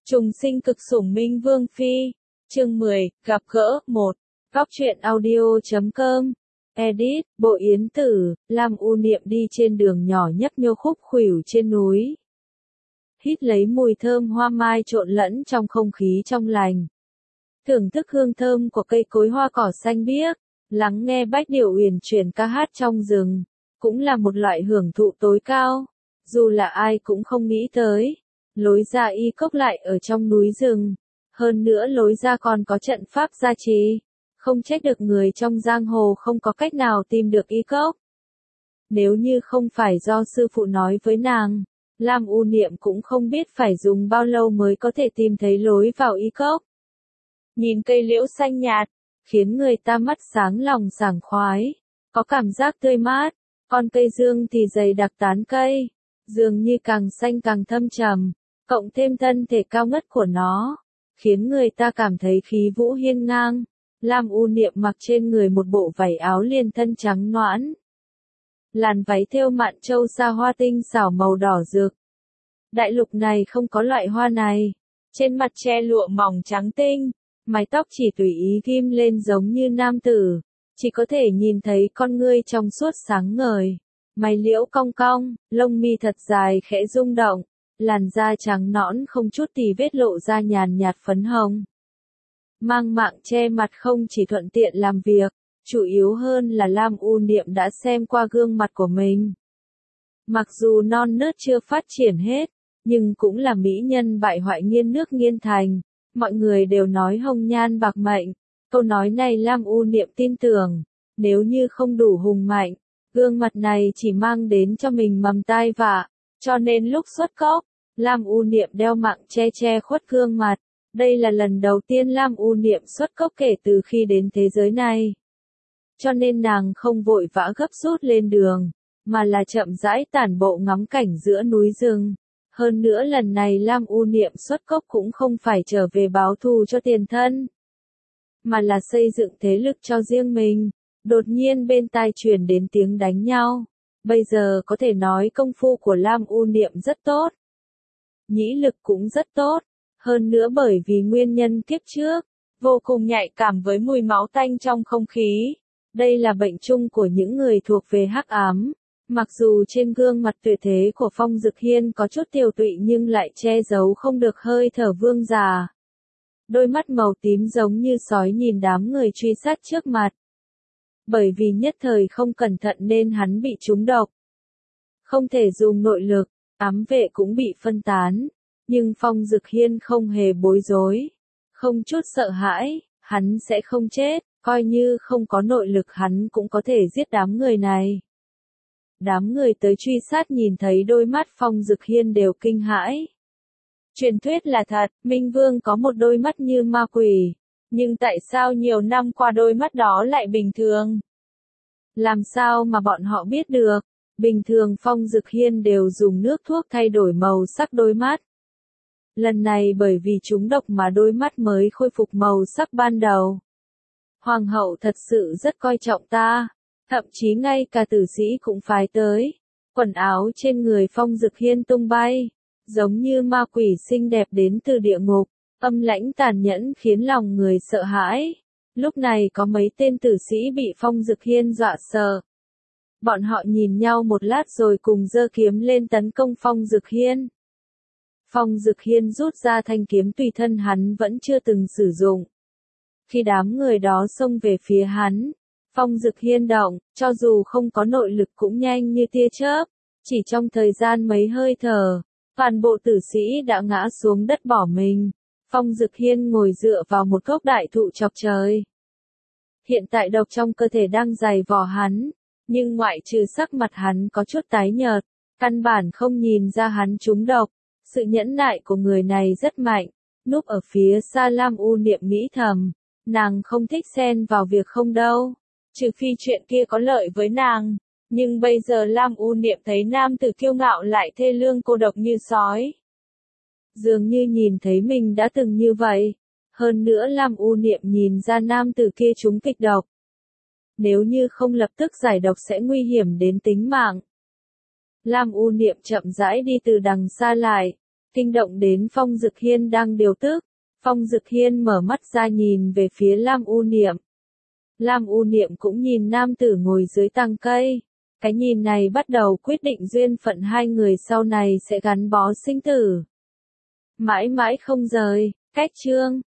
Trùng sinh cực sủng Minh Vương Phi. Chương 10, gặp gỡ 1. Góc truyện audio.com. Edit, Bộ Yến Tử, Lam U Niệm đi trên đường nhỏ nhấp nhô khúc khuỷu trên núi. Hít lấy mùi thơm hoa mai trộn lẫn trong không khí trong lành. Thưởng thức hương thơm của cây cối hoa cỏ xanh biếc, lắng nghe bách điệu uyển chuyển ca hát trong rừng, cũng là một loại hưởng thụ tối cao. Dù là ai cũng không nghĩ tới. Lối ra y cốc lại ở trong núi rừng. Hơn nữa lối ra còn có trận pháp gia trì. Không trách được người trong giang hồ không có cách nào tìm được y cốc. Nếu như không phải do sư phụ nói với nàng, Lam U Niệm cũng không biết phải dùng bao lâu mới có thể tìm thấy lối vào y cốc. Nhìn cây liễu xanh nhạt, khiến người ta mắt sáng lòng sảng khoái, có cảm giác tươi mát. Con cây dương thì dày đặc tán cây, dường như càng xanh càng thâm trầm. Cộng thêm thân thể cao ngất của nó, khiến người ta cảm thấy khí vũ hiên ngang. Lam U Niệm mặc trên người một bộ vải áo liền thân trắng nõn. Làn váy thêu mạn châu sa hoa tinh xảo màu đỏ rực. Đại lục này không có loại hoa này. Trên mặt che lụa mỏng trắng tinh, mái tóc chỉ tùy ý ghim lên giống như nam tử. Chỉ có thể nhìn thấy con ngươi trong suốt sáng ngời. Mày liễu cong cong, lông mi thật dài khẽ rung động. Làn da trắng nõn không chút tì vết lộ ra nhàn nhạt phấn hồng. Mang mạng che mặt không chỉ thuận tiện làm việc, chủ yếu hơn là Lam U Niệm đã xem qua gương mặt của mình. Mặc dù non nớt chưa phát triển hết, nhưng cũng là mỹ nhân bại hoại nghiên nước nghiên thành. Mọi người đều nói hồng nhan bạc mệnh. Câu nói này Lam U Niệm tin tưởng. Nếu như không đủ hùng mạnh, gương mặt này chỉ mang đến cho mình mầm tai vạ. Cho nên lúc xuất cốc, Lam U Niệm đeo mạng che khuất gương mặt. Đây là lần đầu tiên Lam U Niệm xuất cốc kể từ khi đến thế giới này. Cho nên nàng không vội vã gấp rút lên đường, mà là chậm rãi tản bộ ngắm cảnh giữa núi rừng. Hơn nữa lần này Lam U Niệm xuất cốc cũng không phải trở về báo thù cho tiền thân, mà là xây dựng thế lực cho riêng mình. Đột nhiên bên tai truyền đến tiếng đánh nhau. Bây giờ có thể nói công phu của Lam U Niệm rất tốt. Nhĩ lực cũng rất tốt. Hơn nữa bởi vì nguyên nhân kiếp trước, vô cùng nhạy cảm với mùi máu tanh trong không khí. Đây là bệnh chung của những người thuộc về hắc ám. Mặc dù trên gương mặt tuyệt thế của Phong Dực Hiên có chút tiều tụy nhưng lại che giấu không được hơi thở vương già. Đôi mắt màu tím giống như sói nhìn đám người truy sát trước mặt. Bởi vì nhất thời không cẩn thận nên hắn bị trúng độc. Không thể dùng nội lực, ám vệ cũng bị phân tán. Nhưng Phong Dực Hiên không hề bối rối. Không chút sợ hãi, hắn sẽ không chết, coi như không có nội lực hắn cũng có thể giết đám người này. Đám người tới truy sát nhìn thấy đôi mắt Phong Dực Hiên đều kinh hãi. Truyền thuyết là thật, Minh Vương có một đôi mắt như ma quỷ. Nhưng tại sao nhiều năm qua đôi mắt đó lại bình thường? Làm sao mà bọn họ biết được? Bình thường Phong Dực Hiên đều dùng nước thuốc thay đổi màu sắc đôi mắt. Lần này bởi vì trúng độc mà đôi mắt mới khôi phục màu sắc ban đầu. Hoàng hậu thật sự rất coi trọng ta. Thậm chí ngay cả tử sĩ cũng phái tới. Quần áo trên người Phong Dực Hiên tung bay. Giống như ma quỷ xinh đẹp đến từ địa ngục. Âm lãnh tàn nhẫn khiến lòng người sợ hãi. Lúc này có mấy tên tử sĩ bị Phong Dực Hiên dọa sợ. Bọn họ nhìn nhau một lát rồi cùng giơ kiếm lên tấn công Phong Dực Hiên. Phong Dực Hiên rút ra thanh kiếm tùy thân hắn vẫn chưa từng sử dụng. Khi đám người đó xông về phía hắn, Phong Dực Hiên động, cho dù không có nội lực cũng nhanh như tia chớp. Chỉ trong thời gian mấy hơi thở, toàn bộ tử sĩ đã ngã xuống đất bỏ mình. Phong Dực Hiên ngồi dựa vào một gốc đại thụ chọc trời. Hiện tại độc trong cơ thể đang dày vò hắn, nhưng ngoại trừ sắc mặt hắn có chút tái nhợt, căn bản không nhìn ra hắn trúng độc. Sự nhẫn nại của người này rất mạnh. Núp ở phía xa Lam U Niệm nghĩ thầm, nàng không thích xen vào việc không đâu, trừ phi chuyện kia có lợi với nàng. Nhưng bây giờ Lam U Niệm thấy nam tử kiêu ngạo lại thê lương cô độc như sói. Dường như nhìn thấy mình đã từng như vậy. Hơn nữa Lam U Niệm nhìn ra nam tử kia trúng kịch độc. Nếu như không lập tức giải độc sẽ nguy hiểm đến tính mạng. Lam U Niệm chậm rãi đi từ đằng xa lại. kinh động đến Phong Dực Hiên đang điều tức. Phong Dực Hiên mở mắt ra nhìn về phía Lam U Niệm. Lam U Niệm cũng nhìn nam tử ngồi dưới tàng cây. Cái nhìn này bắt đầu quyết định duyên phận hai người sau này sẽ gắn bó sinh tử. Mãi mãi không rời, cách chương.